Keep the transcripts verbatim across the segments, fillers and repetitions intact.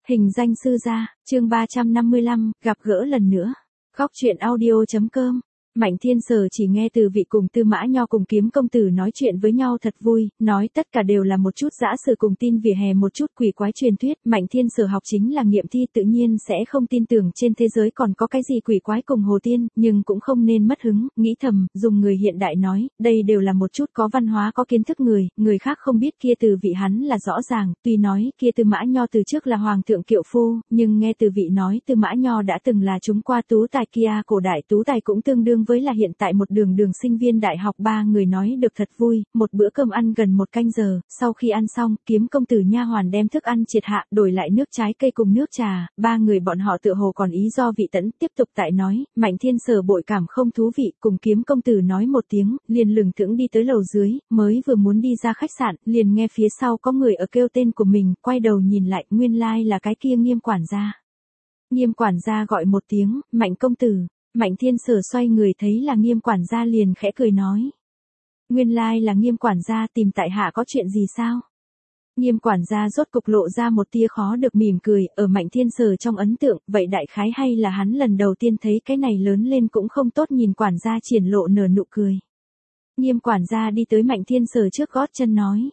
Hình danh sư gia, chương ba trăm năm mươi lăm, gặp gỡ lần nữa. Góc truyện audio chấm com. Mạnh Thiên Sở chỉ nghe Từ Vị cùng Tư Mã Nho cùng Kiếm công tử nói chuyện với nhau thật vui, nói tất cả đều là một chút dã sự cùng tin vỉa hè một chút quỷ quái truyền thuyết. Mạnh Thiên Sở học chính là nghiệm thi, tự nhiên sẽ không tin tưởng trên thế giới còn có cái gì quỷ quái cùng hồ tiên, nhưng cũng không nên mất hứng, nghĩ thầm, dùng người hiện đại nói, đây đều là một chút có văn hóa có kiến thức người, người khác không biết kia Từ Vị hắn là rõ ràng, tuy nói kia Tư Mã Nho từ trước là hoàng thượng kiệu phu, nhưng nghe Từ Vị nói Tư Mã Nho đã từng là chúng qua tú tài, kia cổ đại tú tài cũng tương đương với là hiện tại một đường đường sinh viên đại học. Ba người nói được thật vui, một bữa cơm ăn gần một canh giờ, sau khi ăn xong, Kiếm công tử nha hoàn đem thức ăn triệt hạ, đổi lại nước trái cây cùng nước trà, ba người bọn họ tựa hồ còn ý do vị tẫn, tiếp tục tại nói, Mạnh Thiên Sở bội cảm không thú vị, cùng Kiếm công tử nói một tiếng, liền lừng thững đi tới lầu dưới, mới vừa muốn đi ra khách sạn, liền nghe phía sau có người ở kêu tên của mình, quay đầu nhìn lại, nguyên lai like là cái kia Nghiêm quản gia. Nghiêm quản gia gọi một tiếng, Mạnh công tử. Mạnh Thiên Sở xoay người thấy là Nghiêm quản gia liền khẽ cười nói. Nguyên lai like là Nghiêm quản gia, tìm tại hạ có chuyện gì sao? Nghiêm quản gia rốt cục lộ ra một tia khó được mỉm cười, ở Mạnh Thiên Sở trong ấn tượng, vậy đại khái hay là hắn lần đầu tiên thấy cái này lớn lên cũng không tốt nhìn quản gia triển lộ nở nụ cười. Nghiêm quản gia đi tới Mạnh Thiên Sở trước gót chân nói.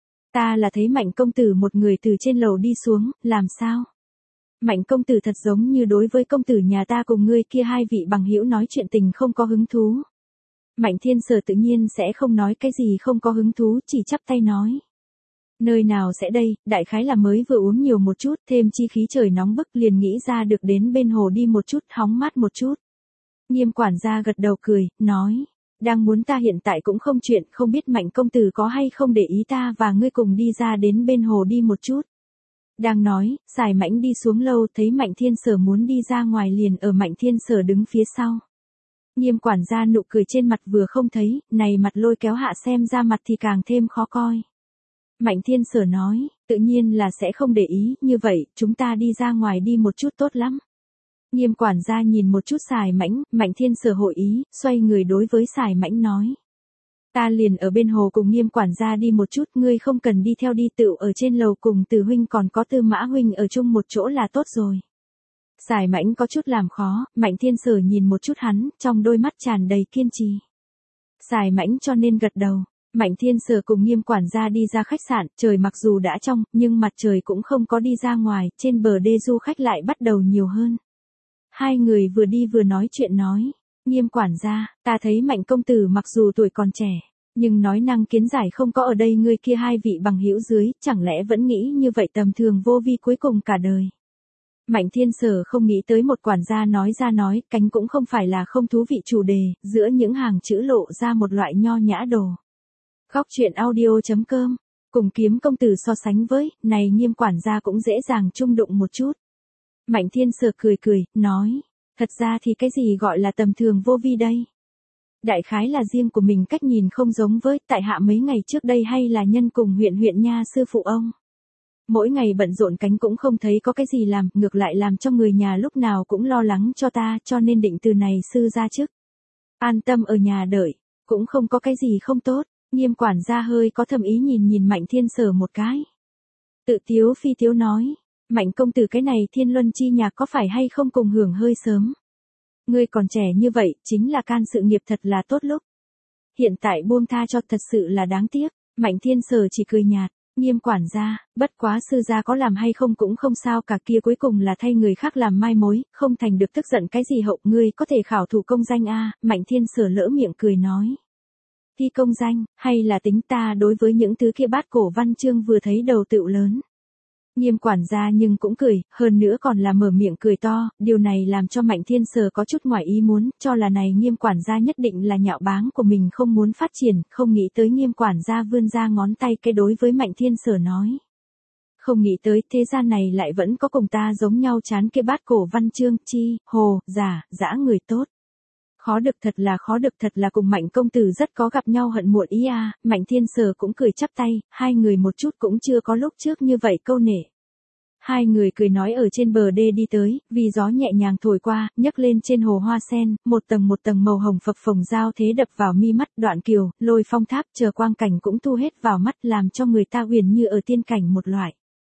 Ta là thấy Mạnh công tử một người từ trên lầu đi xuống, làm sao? Mạnh công tử thật giống như đối với công tử nhà ta cùng ngươi kia hai vị bằng hữu nói chuyện tình không có hứng thú. Mạnh Thiên Sở tự nhiên sẽ không nói cái gì không có hứng thú, chỉ chắp tay nói. Nơi nào sẽ đây, đại khái là mới vừa uống nhiều một chút, thêm chi khí trời nóng bức liền nghĩ ra được đến bên hồ đi một chút, hóng mát một chút. Nghiêm quản gia gật đầu cười, nói. Đang muốn ta hiện tại cũng không chuyện, không biết Mạnh công tử có hay không để ý ta và ngươi cùng đi ra đến bên hồ đi một chút. Đang nói, Sài Mãnh đi xuống lâu thấy Mạnh Thiên Sở muốn đi ra ngoài liền ở Mạnh Thiên Sở đứng phía sau. Nghiêm quản gia nụ cười trên mặt vừa không thấy, này mặt lôi kéo hạ xem ra mặt thì càng thêm khó coi. Mạnh Thiên Sở nói, tự nhiên là sẽ không để ý, như vậy, chúng ta đi ra ngoài đi một chút tốt lắm. Nghiêm quản gia nhìn một chút Sài Mãnh, Mạnh Thiên Sở hội ý, xoay người đối với Sài Mãnh nói. Ta liền ở bên hồ cùng Nghiêm quản gia đi một chút, ngươi không cần đi theo đi, tựu ở trên lầu cùng Từ huynh còn có Tư Mã huynh ở chung một chỗ là tốt rồi. Sài Mãnh có chút làm khó, Mạnh Thiên Sở nhìn một chút hắn, trong đôi mắt tràn đầy kiên trì. Sài Mãnh cho nên gật đầu. Mạnh Thiên Sở cùng Nghiêm quản gia đi ra khách sạn, trời mặc dù đã trong, nhưng mặt trời cũng không có đi ra ngoài, trên bờ đê du khách lại bắt đầu nhiều hơn. Hai người vừa đi vừa nói chuyện nói. Nghiêm quản gia, ta thấy Mạnh công tử mặc dù tuổi còn trẻ, nhưng nói năng kiến giải không có ở đây ngươi kia hai vị bằng hữu dưới, chẳng lẽ vẫn nghĩ như vậy tầm thường vô vi cuối cùng cả đời. Mạnh Thiên Sở không nghĩ tới một quản gia nói ra nói, cánh cũng không phải là không thú vị chủ đề, giữa những hàng chữ lộ ra một loại nho nhã đồ. Góc truyện audio chấm com, cùng Kiếm công tử so sánh với, này Nghiêm quản gia cũng dễ dàng chung đụng một chút. Mạnh Thiên Sở cười cười, nói. Thật ra thì cái gì gọi là tầm thường vô vi đây? Đại khái là riêng của mình cách nhìn không giống với tại hạ mấy ngày trước đây hay là nhân cùng huyện huyện nha sư phụ ông. Mỗi ngày bận rộn cánh cũng không thấy có cái gì làm, ngược lại làm cho người nhà lúc nào cũng lo lắng cho ta, cho nên định từ này sư ra chức. An tâm ở nhà đợi, cũng không có cái gì không tốt. Nghiêm quản gia hơi có thầm ý nhìn nhìn Mạnh Thiên Sở một cái. Tự tiếu phi tiếu nói. Mạnh công tử cái này thiên luân chi nhạc có phải hay không cùng hưởng hơi sớm. Ngươi còn trẻ như vậy, chính là can sự nghiệp thật là tốt lúc. Hiện tại buông tha cho thật sự là đáng tiếc. Mạnh Thiên Sở chỉ cười nhạt. Nghiêm quản gia, bất quá sư gia có làm hay không cũng không sao cả, kia cuối cùng là thay người khác làm mai mối, không thành được tức giận cái gì hậu, ngươi có thể khảo thủ công danh a. Mạnh Thiên Sở lỡ miệng cười nói. Thi công danh, hay là tính ta đối với những thứ kia bát cổ văn chương vừa thấy đầu tựu lớn. Nghiêm quản gia nhưng cũng cười, hơn nữa còn là mở miệng cười to, điều này làm cho Mạnh Thiên Sở có chút ngoài ý muốn, cho là này Nghiêm quản gia nhất định là nhạo báng của mình không muốn phát triển, không nghĩ tới Nghiêm quản gia vươn ra ngón tay cái đối với Mạnh Thiên Sở nói. Không nghĩ tới thế gian này lại vẫn có cùng ta giống nhau chán kia bát cổ văn chương, chi, hồ, giả, dã người tốt. Khó được thật là khó được thật là cùng Mạnh công tử rất có gặp nhau hận muộn ý à, Mạnh Thiên Sở cũng cười chắp tay, hai người một chút cũng chưa có lúc trước như vậy câu nể. Hai người cười nói ở trên bờ đê đi tới, vì gió nhẹ nhàng thổi qua, nhấc lên trên hồ hoa sen, một tầng một tầng màu hồng phập phồng giao thế đập vào mi mắt, đoạn kiều, lôi phong tháp chờ quang cảnh cũng thu hết vào mắt làm cho người ta huyền như ở tiên cảnh một loại.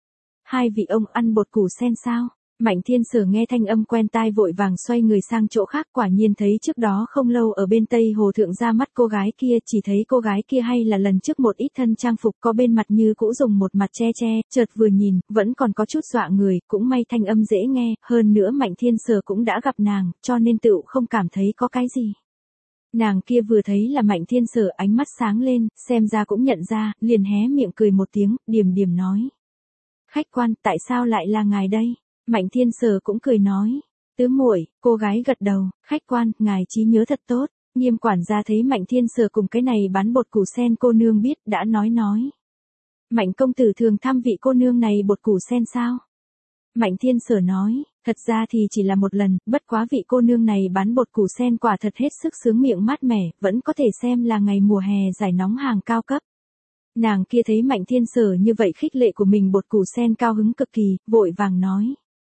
hai vị ông ăn bột củ sen sao? Mạnh Thiên Sở nghe thanh âm quen tai vội vàng xoay người sang chỗ khác, quả nhiên thấy trước đó không lâu ở bên Tây Hồ Thượng ra mắt cô gái kia, chỉ thấy cô gái kia hay là lần trước một ít thân trang phục có bên mặt như cũ dùng một mặt che che, chợt vừa nhìn, vẫn còn có chút dọa người, cũng may thanh âm dễ nghe, hơn nữa Mạnh Thiên Sở cũng đã gặp nàng, cho nên tựu không cảm thấy có cái gì. Nàng kia vừa thấy là Mạnh Thiên Sở ánh mắt sáng lên, xem ra cũng nhận ra, liền hé miệng cười một tiếng, điềm điềm nói. Khách quan, tại sao lại là ngài đây? Mạnh Thiên Sở cũng cười nói. Tứ muội, cô gái gật đầu, khách quan, ngài trí nhớ thật tốt. Nghiêm quản gia thấy Mạnh Thiên Sở cùng cái này bán bột củ sen cô nương biết, đã nói nói. Mạnh công tử thường thăm vị cô nương này bột củ sen sao? Mạnh Thiên Sở nói, thật ra thì chỉ là một lần, bất quá vị cô nương này bán bột củ sen quả thật hết sức sướng miệng mát mẻ, vẫn có thể xem là ngày mùa hè giải nóng hàng cao cấp. Nàng kia thấy Mạnh Thiên Sở như vậy khích lệ của mình bột củ sen cao hứng cực kỳ, vội vàng nói.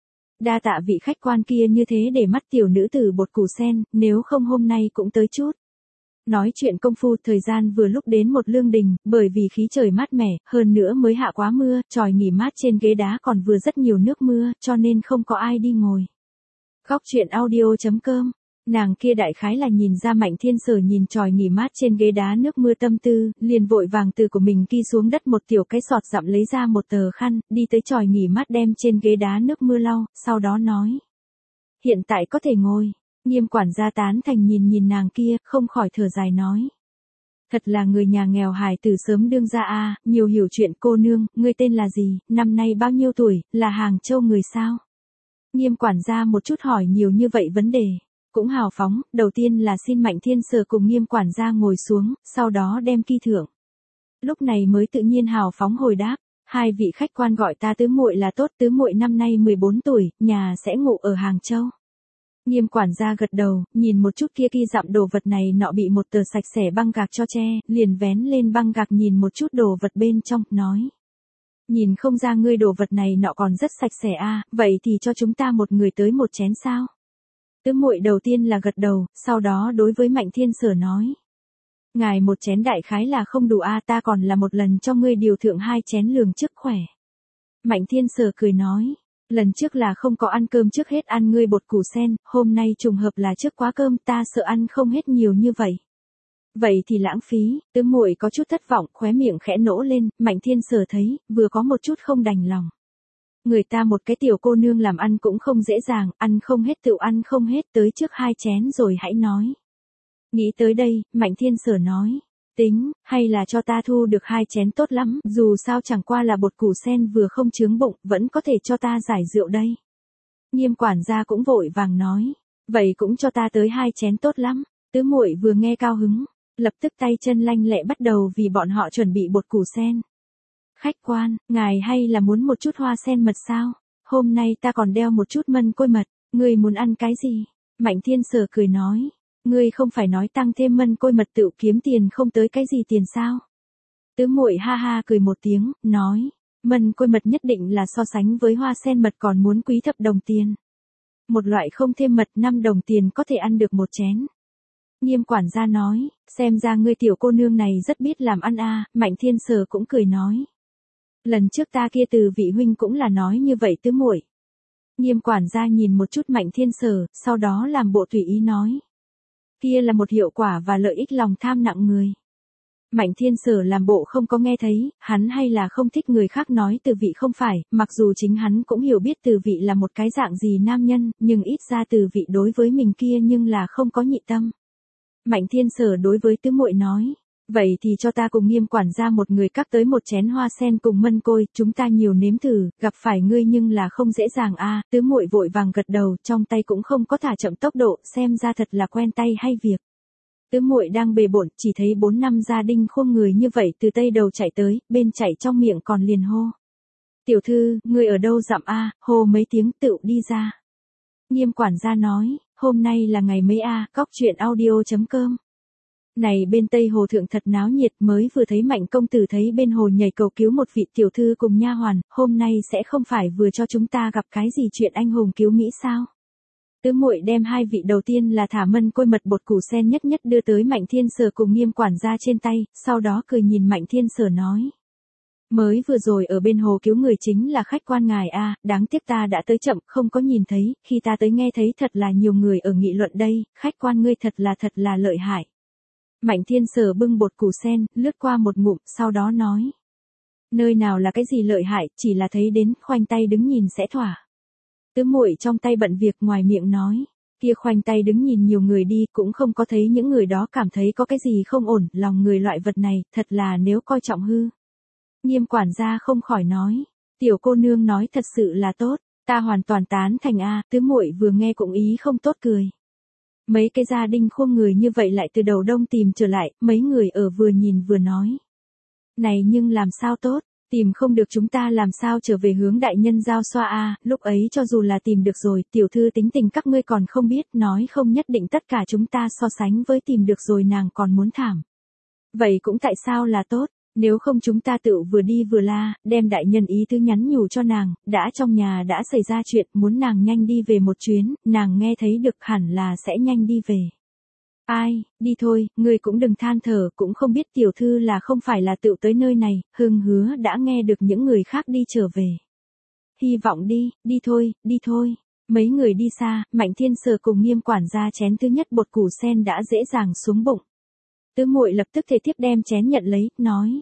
Đa tạ vị khách quan kia như thế để mắt tiểu nữ tử bột củ sen, nếu không hôm nay cũng tới chút. Nói chuyện công phu thời gian vừa lúc đến một lương đình, bởi vì khí trời mát mẻ, hơn nữa mới hạ quá mưa, tròi nghỉ mát trên ghế đá còn vừa rất nhiều nước mưa, cho nên không có ai đi ngồi. Góc truyện audio chấm com. Nàng kia đại khái là nhìn ra Mạnh Thiên Sở nhìn tròi nghỉ mát trên ghế đá nước mưa tâm tư, liền vội vàng từ của mình ki xuống đất một tiểu cái sọt dặm lấy ra một tờ khăn, đi tới tròi nghỉ mát đem trên ghế đá nước mưa lau, sau đó nói. Hiện tại có thể ngồi. Nghiêm quản gia tán thành nhìn nhìn nàng kia, không khỏi thở dài nói. Thật là người nhà nghèo hài từ sớm đương ra a, nhiều hiểu chuyện. Cô nương, ngươi tên là gì, năm nay bao nhiêu tuổi, là Hàng Châu người sao? Nghiêm quản gia một chút hỏi nhiều như vậy vấn đề. Cũng hào phóng, đầu tiên là xin Mạnh Thiên Sở cùng Nghiêm quản gia ngồi xuống, sau đó đem ki thưởng. Lúc này mới tự nhiên hào phóng hồi đáp, hai vị khách quan gọi ta tứ muội là tốt, tứ muội năm nay mười bốn tuổi, nhà sẽ ngụ ở Hàng Châu. Nghiêm quản gia gật đầu, nhìn một chút kia ki dặm đồ vật này nọ bị một tờ sạch sẽ băng gạc cho che, liền vén lên băng gạc nhìn một chút đồ vật bên trong, nói. Nhìn không ra ngươi đồ vật này nọ còn rất sạch sẽ a, vậy thì cho chúng ta một người tới một chén sao? Tứ muội đầu tiên là gật đầu, sau đó đối với Mạnh Thiên Sở nói. Ngài một chén đại khái là không đủ a, ta còn là một lần cho ngươi điều thượng hai chén lường trước khỏe. Mạnh Thiên Sở cười nói. Lần trước là không có ăn cơm trước hết ăn ngươi bột củ sen, hôm nay trùng hợp là trước quá cơm, ta sợ ăn không hết nhiều như vậy. Vậy thì lãng phí. Tứ muội có chút thất vọng, khóe miệng khẽ nỗ lên, Mạnh Thiên Sở thấy, vừa có một chút không đành lòng. Người ta một cái tiểu cô nương làm ăn cũng không dễ dàng, ăn không hết tự ăn không hết, tới trước hai chén rồi hãy nói. Nghĩ tới đây, Mạnh Thiên Sở nói. Tính, hay là cho ta thu được hai chén tốt lắm, dù sao chẳng qua là bột củ sen vừa không chướng bụng, vẫn có thể cho ta giải rượu đây. Nghiêm quản gia cũng vội vàng nói, vậy cũng cho ta tới hai chén tốt lắm. Tứ muội vừa nghe cao hứng, lập tức tay chân lanh lẹ bắt đầu vì bọn họ chuẩn bị bột củ sen. Khách quan, ngài hay là muốn một chút hoa sen mật sao? Hôm nay ta còn đeo một chút mân côi mật, ngươi muốn ăn cái gì? Mạnh Thiên Sở cười nói. Ngươi không phải nói tăng thêm mân côi mật tự kiếm tiền không tới cái gì tiền sao? Tứ muội ha ha cười một tiếng, nói, mân côi mật nhất định là so sánh với hoa sen mật còn muốn quý thập đồng tiền. Một loại không thêm mật năm đồng tiền có thể ăn được một chén. Nghiêm quản gia nói, xem ra ngươi tiểu cô nương này rất biết làm ăn a. Mạnh Thiên Sở cũng cười nói. Lần trước ta kia từ vị huynh cũng là nói như vậy tứ muội. Nghiêm quản gia nhìn một chút Mạnh Thiên Sở, sau đó làm bộ tùy ý nói. Kia là một hiệu quả và lợi ích lòng tham nặng người. Mạnh Thiên Sở làm bộ không có nghe thấy, hắn hay là không thích người khác nói từ vị không phải, mặc dù chính hắn cũng hiểu biết từ vị là một cái dạng gì nam nhân, nhưng ít ra từ vị đối với mình kia nhưng là không có nhị tâm. Mạnh Thiên Sở đối với tứ muội nói, vậy thì cho ta cùng Nghiêm quản gia một người cắt tới một chén hoa sen cùng mân côi, chúng ta nhiều nếm thử, gặp phải ngươi nhưng là không dễ dàng a. Tứ muội vội vàng gật đầu, trong tay cũng không có thả chậm tốc độ, xem ra thật là quen tay hay việc. Tứ muội đang bề bộn, chỉ thấy bốn năm gia đình khuôn người như vậy từ tây đầu chạy tới, bên chạy trong miệng còn liền hô. Tiểu thư, ngươi ở đâu dặm a? Hô mấy tiếng tựu đi ra. Nghiêm quản gia nói, hôm nay là ngày mấy a? Góc truyện audio chấm com. Này bên Tây Hồ Thượng thật náo nhiệt, mới vừa thấy Mạnh công tử thấy bên hồ nhảy cầu cứu một vị tiểu thư cùng nha hoàn, hôm nay sẽ không phải vừa cho chúng ta gặp cái gì chuyện anh hùng cứu Mỹ sao? Tứ muội đem hai vị đầu tiên là thả mân côi mật bột củ sen nhất nhất đưa tới Mạnh Thiên Sở cùng Nghiêm quản gia trên tay, sau đó cười nhìn Mạnh Thiên Sở nói. Mới vừa rồi ở bên hồ cứu người chính là khách quan ngài a, đáng tiếc ta đã tới chậm, không có nhìn thấy, khi ta tới nghe thấy thật là nhiều người ở nghị luận đây, khách quan ngươi thật là thật là lợi hại. Mạnh Thiên Sở bưng bột củ sen, lướt qua một ngụm, sau đó nói. Nơi nào là cái gì lợi hại, chỉ là thấy đến, khoanh tay đứng nhìn sẽ thỏa. Tứ muội trong tay bận việc ngoài miệng nói. Kia khoanh tay đứng nhìn nhiều người đi cũng không có thấy những người đó cảm thấy có cái gì không ổn, lòng người loại vật này, thật là nếu coi trọng hư. Nghiêm quản gia không khỏi nói. Tiểu cô nương nói thật sự là tốt, ta hoàn toàn tán thành a. Tứ muội vừa nghe cũng ý không tốt cười. Mấy cái gia đình khuôn người như vậy lại từ đầu đông tìm trở lại, mấy người ở vừa nhìn vừa nói. Này nhưng làm sao tốt, tìm không được chúng ta làm sao trở về hướng đại nhân giao xoa a. Lúc ấy cho dù là tìm được rồi, tiểu thư tính tình các ngươi còn không biết, nói không nhất định tất cả chúng ta so sánh với tìm được rồi nàng còn muốn thảm. Vậy cũng tại sao là tốt, nếu không chúng ta tự vừa đi vừa la, đem đại nhân ý tứ nhắn nhủ cho nàng, đã trong nhà đã xảy ra chuyện, muốn nàng nhanh đi về một chuyến, nàng nghe thấy được hẳn là sẽ nhanh đi về. Ai, đi thôi, ngươi cũng đừng than thở, cũng không biết tiểu thư là không phải là tự tới nơi này, hưng hứa đã nghe được những người khác đi trở về. Hy vọng đi, đi thôi, đi thôi. Mấy người đi xa, Mạnh Thiên Sở cùng Nghiêm quản gia chén thứ nhất bột củ sen đã dễ dàng xuống bụng. Tứ muội lập tức thể tiếp đem chén nhận lấy, nói.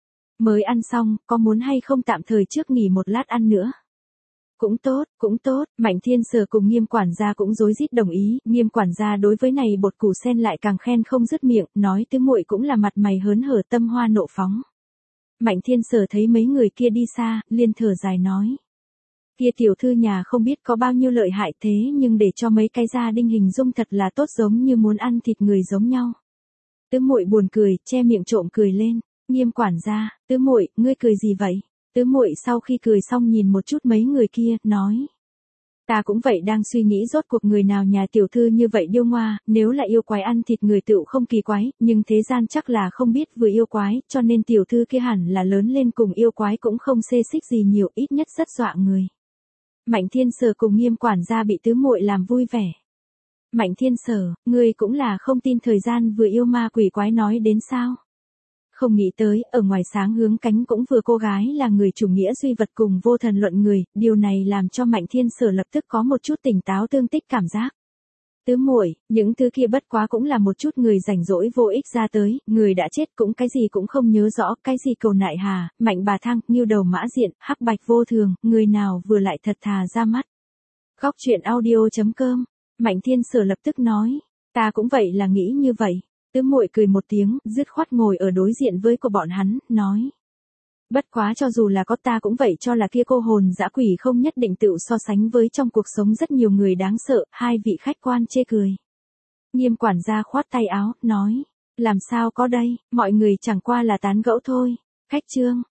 Mới ăn xong, có muốn hay không tạm thời trước nghỉ một lát ăn nữa? Cũng tốt, cũng tốt, Mạnh Thiên Sở cùng Nghiêm quản gia cũng rối rít đồng ý, Nghiêm quản gia đối với này bột củ sen lại càng khen không dứt miệng, nói tứ muội cũng là mặt mày hớn hở tâm hoa nộ phóng. Mạnh Thiên Sở thấy mấy người kia đi xa, liên thở dài nói. Kia tiểu thư nhà không biết có bao nhiêu lợi hại thế nhưng để cho mấy cái gia đình hình dung thật là tốt giống như muốn ăn thịt người giống nhau. Tứ muội buồn cười, che miệng trộm cười lên, Nghiêm quản gia, tứ muội, ngươi cười gì vậy? Tứ muội sau khi cười xong nhìn một chút mấy người kia, nói. Ta cũng vậy đang suy nghĩ rốt cuộc người nào nhà tiểu thư như vậy điêu ngoa, nếu là yêu quái ăn thịt người tựu không kỳ quái, nhưng thế gian chắc là không biết vừa yêu quái, cho nên tiểu thư kia hẳn là lớn lên cùng yêu quái cũng không xê xích gì nhiều, ít nhất rất dọa người. Mạnh Thiên Sở cùng Nghiêm quản gia bị tứ muội làm vui vẻ. Mạnh Thiên Sở, ngươi cũng là không tin thời gian vừa yêu ma quỷ quái nói đến sao? Không nghĩ tới, ở ngoài sáng hướng cánh cũng vừa cô gái là người chủ nghĩa duy vật cùng vô thần luận người, điều này làm cho Mạnh Thiên Sở lập tức có một chút tỉnh táo tương tích cảm giác. Tứ muội, những thứ kia bất quá cũng là một chút người rảnh rỗi vô ích ra tới, người đã chết cũng cái gì cũng không nhớ rõ, cái gì cầu nại hà, Mạnh bà thang, nghiêu đầu mã diện, hắc bạch vô thường, người nào vừa lại thật thà ra mắt. Góc truyện audio chấm com, Mạnh Thiên Sở lập tức nói, ta cũng vậy là nghĩ như vậy. Tứ muội cười một tiếng, dứt khoát ngồi ở đối diện với của bọn hắn, nói. Bất quá cho dù là có ta cũng vậy cho là kia cô hồn dã quỷ không nhất định tự so sánh với trong cuộc sống rất nhiều người đáng sợ, hai vị khách quan chê cười. Nghiêm quản gia khoát tay áo, nói. Làm sao có đây, mọi người chẳng qua là tán gẫu thôi. Khách trương,